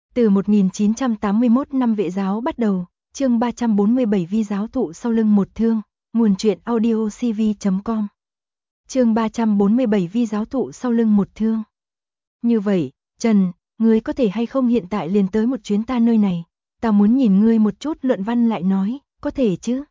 Từ 1981 năm vệ giáo bắt đầu, chương 347 vi giáo thụ sau lưng một thương, nguồn truyện audio cv.com. Chương 347 vi giáo thụ sau lưng một thương. Như vậy, Trần, ngươi có thể hay không hiện tại liền tới một chuyến ta nơi này, ta muốn nhìn ngươi một chút. Luận Văn lại nói, có thể chứ?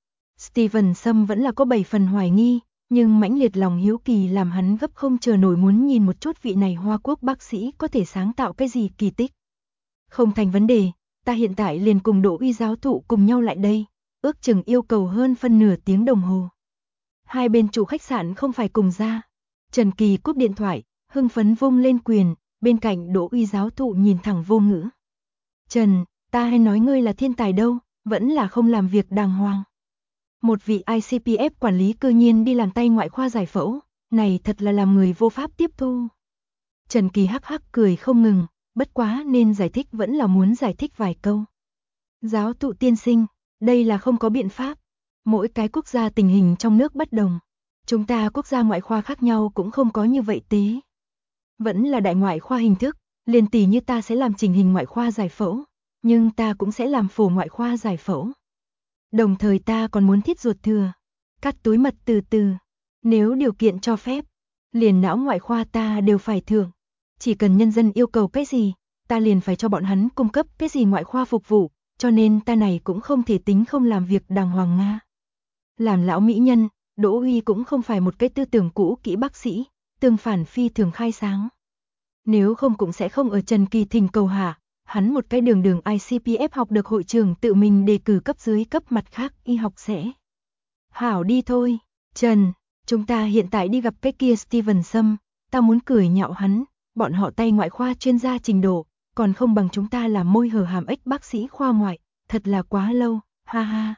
Steven Sâm vẫn là có 7 phần hoài nghi, nhưng mãnh liệt lòng hiếu kỳ làm hắn gấp không chờ nổi muốn nhìn một chút vị này Hoa Quốc bác sĩ có thể sáng tạo cái gì kỳ tích. Không thành vấn đề, ta hiện tại liền cùng Đỗ Uy giáo thụ cùng nhau lại đây, ước chừng yêu cầu hơn phân nửa tiếng đồng hồ. Hai bên chủ khách sạn không phải cùng ra. Trần Kỳ cúp điện thoại, hưng phấn vung lên quyền, bên cạnh Đỗ Uy giáo thụ nhìn thẳng vô ngữ. Trần, ta hay nói ngươi là thiên tài đâu, vẫn là không làm việc đàng hoàng. Một vị ICPF quản lý cư nhiên đi làm tay ngoại khoa giải phẫu, này thật là làm người vô pháp tiếp thu. Trần Kỳ hắc hắc cười không ngừng, bất quá nên giải thích vẫn là muốn giải thích vài câu. Giáo thụ tiên sinh, đây là không có biện pháp. Mỗi cái quốc gia tình hình trong nước bất đồng. Chúng ta quốc gia ngoại khoa khác nhau cũng không có như vậy tế. Vẫn là đại ngoại khoa hình thức, liền tỷ như ta sẽ làm chỉnh hình ngoại khoa giải phẫu, nhưng ta cũng sẽ làm phổ ngoại khoa giải phẫu. Đồng thời ta còn muốn thiết ruột thừa, cắt túi mật từ từ. Nếu điều kiện cho phép, liền não ngoại khoa ta đều phải thưởng. Chỉ cần nhân dân yêu cầu cái gì, ta liền phải cho bọn hắn cung cấp cái gì ngoại khoa phục vụ, cho nên ta này cũng không thể tính không làm việc đàng hoàng nga. Làm lão mỹ nhân, Đỗ Uy cũng không phải một cái tư tưởng cũ kỹ bác sĩ, tương phản phi thường khai sáng. Nếu không cũng sẽ không ở Trần Kỳ thỉnh cầu hạ, hắn một cái đường ICPF học được hội trưởng tự mình đề cử cấp dưới cấp mặt khác y học sẽ. Hảo đi thôi, Trần, chúng ta hiện tại đi gặp cái kia Steven Sâm, ta muốn cười nhạo hắn, bọn họ tay ngoại khoa chuyên gia trình độ, còn không bằng chúng ta là môi hở hàm ếch bác sĩ khoa ngoại, thật là quá lâu, ha ha.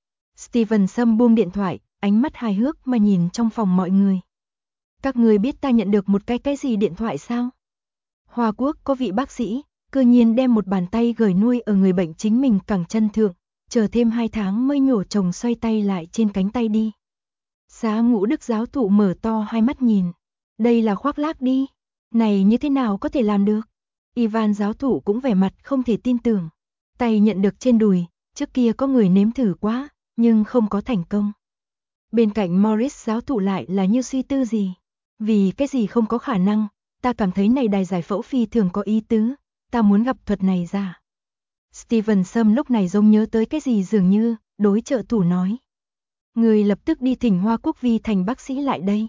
Steven Sâm buông điện thoại, ánh mắt hài hước mà nhìn trong phòng mọi người. Các người biết ta nhận được một cái gì điện thoại sao? Hoa Quốc có vị bác sĩ, cư nhiên đem một bàn tay gửi nuôi ở người bệnh chính mình cẳng chân thượng, chờ thêm 2 tháng mới nhổ chồng xoay tay lại trên cánh tay đi. Xá Ngũ Đức giáo thụ mở to hai mắt nhìn. Đây là khoác lác đi. Này như thế nào có thể làm được? Ivan giáo thụ cũng vẻ mặt không thể tin tưởng. Tay nhận được trên đùi, trước kia có người nếm thử quá, nhưng không có thành công. Bên cạnh Morris giáo thụ lại là như suy tư gì. Vì cái gì không có khả năng, ta cảm thấy này đài giải phẫu phi thường có ý tứ, ta muốn gặp thuật này ra. Steven Sâm lúc này giống nhớ tới cái gì dường như, đối trợ thủ nói. Người lập tức đi thỉnh Hoa Quốc Vi Thành bác sĩ lại đây.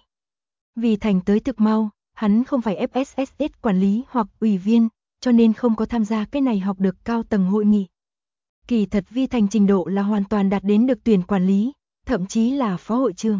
Vi Thành tới thực mau, hắn không phải FSSS quản lý hoặc ủy viên, cho nên không có tham gia cái này học được cao tầng hội nghị. Kỳ thật Vi Thành trình độ là hoàn toàn đạt đến được tuyển quản lý, thậm chí là phó hội trưởng.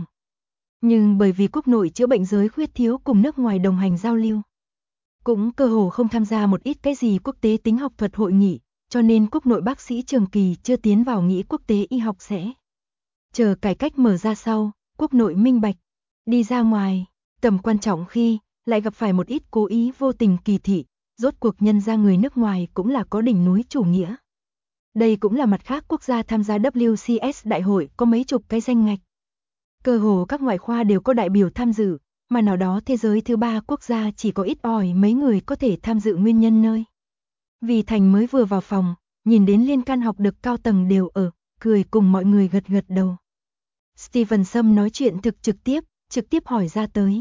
Nhưng bởi vì quốc nội chữa bệnh giới khuyết thiếu cùng nước ngoài đồng hành giao lưu, cũng cơ hồ không tham gia một ít cái gì quốc tế tính học thuật hội nghị, cho nên quốc nội bác sĩ Trường Kỳ chưa tiến vào nghĩ quốc tế y học sẽ. Chờ cải cách mở ra sau, quốc nội minh bạch, đi ra ngoài, tầm quan trọng khi, lại gặp phải một ít cố ý vô tình kỳ thị, rốt cuộc nhân ra người nước ngoài cũng là có đỉnh núi chủ nghĩa. Đây cũng là mặt khác quốc gia tham gia WCS đại hội có mấy chục cái danh ngạch. Cơ hồ các ngoại khoa đều có đại biểu tham dự, mà nào đó thế giới thứ 3 quốc gia chỉ có ít ỏi mấy người có thể tham dự nguyên nhân nơi. Vì Thành mới vừa vào phòng, nhìn đến liên can học được cao tầng đều ở, cười cùng mọi người gật gật đầu. Steven Sâm nói chuyện trực tiếp hỏi ra tới.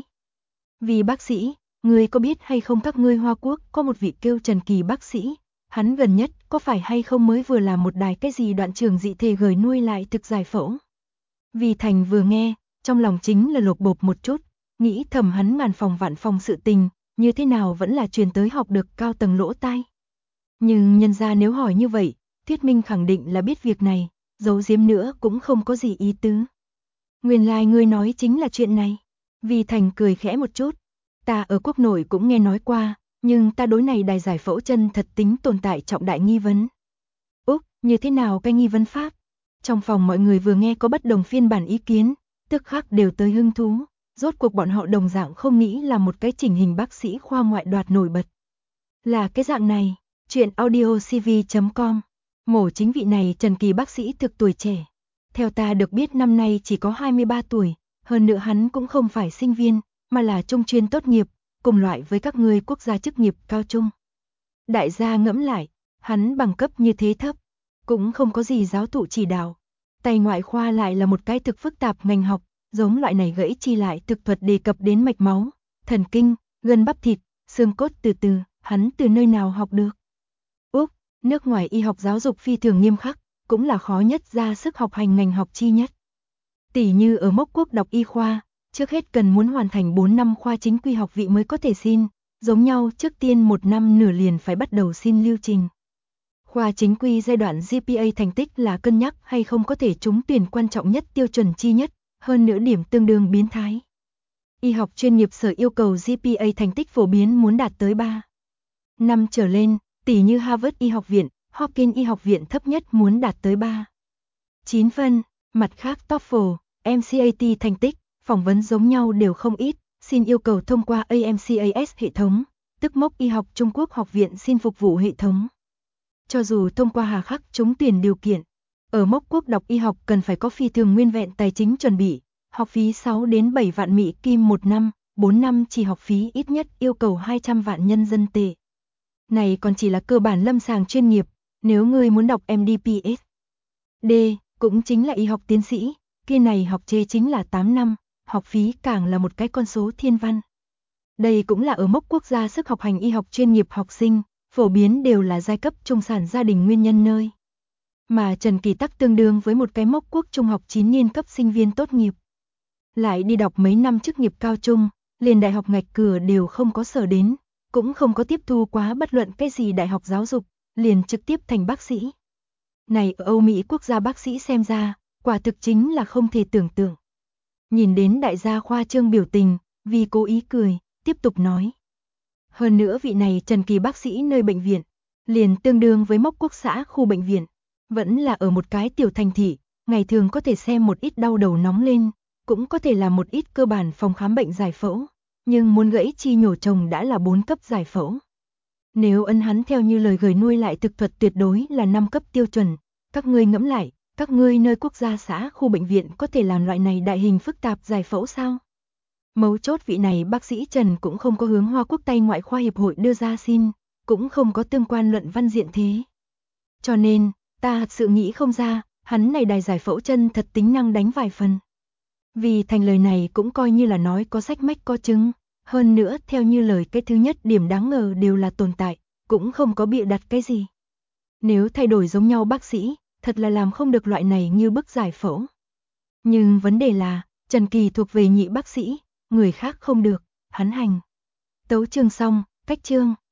Vì bác sĩ, ngươi có biết hay không các ngươi Hoa Quốc có một vị kêu Trần Kỳ bác sĩ, hắn gần nhất có phải hay không mới vừa làm một đài cái gì đoạn trường dị thể gửi nuôi lại thực giải phẫu. Vì Thành vừa nghe, trong lòng chính là lột bột một chút, nghĩ thầm hắn ngàn phòng vạn phòng sự tình, như thế nào vẫn là truyền tới học được cao tầng lỗ tai. Nhưng nhân ra nếu hỏi như vậy, thuyết minh khẳng định là biết việc này, giấu giếm nữa cũng không có gì ý tứ. Nguyên lai ngươi nói chính là chuyện này. Vì Thành cười khẽ một chút, ta ở quốc nội cũng nghe nói qua, nhưng ta đối này đài giải phẫu chân thật tính tồn tại trọng đại nghi vấn. Úc, như thế nào cái nghi vấn pháp? Trong phòng mọi người vừa nghe có bất đồng phiên bản ý kiến, tức khắc đều tới hứng thú, rốt cuộc bọn họ đồng dạng không nghĩ là một cái chỉnh hình bác sĩ khoa ngoại đoạt nổi bật. Là cái dạng này, chuyện audio cv.com, mổ chính vị này Trần Kỳ bác sĩ thực tuổi trẻ. Theo ta được biết năm nay chỉ có 23 tuổi, hơn nữa hắn cũng không phải sinh viên, mà là trung chuyên tốt nghiệp, cùng loại với các ngươi quốc gia chức nghiệp cao trung. Đại gia ngẫm lại, hắn bằng cấp như thế thấp, cũng không có gì giáo thụ chỉ đạo. Tay ngoại khoa lại là một cái thực phức tạp ngành học, giống loại này gãy chi lại thực thuật đề cập đến mạch máu, thần kinh, gân bắp thịt, xương cốt từ, hắn từ nơi nào học được. Úc, nước ngoài y học giáo dục phi thường nghiêm khắc, cũng là khó nhất ra sức học hành ngành học chi nhất. Tỷ như ở Mốc Quốc đọc y khoa, trước hết cần muốn hoàn thành 4 năm khoa chính quy học vị mới có thể xin, giống nhau trước tiên 1 năm nửa liền phải bắt đầu xin lưu trình. Khoa chính quy giai đoạn GPA thành tích là cân nhắc hay không có thể trúng tuyển quan trọng nhất tiêu chuẩn chi nhất, hơn nữa điểm tương đương biến thái. Y học chuyên nghiệp sở yêu cầu GPA thành tích phổ biến muốn đạt tới 3 năm trở lên, tỷ như Harvard Y học viện, Hopkins Y học viện thấp nhất muốn đạt tới 3,9 phân, mặt khác TOEFL, MCAT thành tích, phỏng vấn giống nhau đều không ít, xin yêu cầu thông qua AMCAS hệ thống, tức Mốc Y học Trung Quốc học viện xin phục vụ hệ thống. Cho dù thông qua hà khắc trúng tuyển điều kiện, ở Mốc Quốc đọc y học cần phải có phi thường nguyên vẹn tài chính chuẩn bị, học phí 6 đến 7 vạn Mỹ Kim 1 năm, 4 năm chỉ học phí ít nhất yêu cầu 200 vạn nhân dân tệ. Này còn chỉ là cơ bản lâm sàng chuyên nghiệp, nếu ngươi muốn đọc MD PhD, cũng chính là y học tiến sĩ, kia này học chế chính là 8 năm, học phí càng là một cái con số thiên văn. Đây cũng là ở Mốc Quốc gia sức học hành y học chuyên nghiệp học sinh, phổ biến đều là giai cấp trung sản gia đình nguyên nhân nơi. Mà Trần Kỳ Tắc tương đương với một cái Mốc Quốc trung học 9 niên cấp sinh viên tốt nghiệp. Lại đi đọc mấy năm chức nghiệp cao trung, liền đại học ngạch cửa đều không có sở đến, cũng không có tiếp thu quá bất luận cái gì đại học giáo dục, liền trực tiếp thành bác sĩ. Này ở Âu Mỹ quốc gia bác sĩ xem ra, quả thực chính là không thể tưởng tượng. Nhìn đến đại gia khoa trương biểu tình, vì cố ý cười, tiếp tục nói. Hơn nữa vị này Trần Kỳ bác sĩ nơi bệnh viện, liền tương đương với Mốc Quốc xã khu bệnh viện, vẫn là ở một cái tiểu thành thị, ngày thường có thể xem một ít đau đầu nóng lên, cũng có thể làm một ít cơ bản phòng khám bệnh giải phẫu, nhưng muốn gãy chi nhổ trồng đã là 4 cấp giải phẫu. Nếu ân hắn theo như lời gửi nuôi lại thực thuật tuyệt đối là 5 cấp tiêu chuẩn, các ngươi ngẫm lại, các ngươi nơi quốc gia xã khu bệnh viện có thể làm loại này đại hình phức tạp giải phẫu sao? Mấu chốt vị này bác sĩ Trần cũng không có hướng Hoa Quốc Tay Ngoại khoa Hiệp hội đưa ra xin, cũng không có tương quan luận văn diện thế. Cho nên, ta thật sự nghĩ không ra, hắn này đài giải phẫu chân thật tính năng đánh vài phần. Vì thành lời này cũng coi như là nói có sách mách có chứng, hơn nữa theo như lời cái thứ nhất điểm đáng ngờ đều là tồn tại, cũng không có bịa đặt cái gì. Nếu thay đổi giống nhau bác sĩ, thật là làm không được loại này như bức giải phẫu. Nhưng vấn đề là, Trần Kỳ thuộc về nhị bác sĩ, người khác không được, hắn hành. Tấu chương xong, cách chương.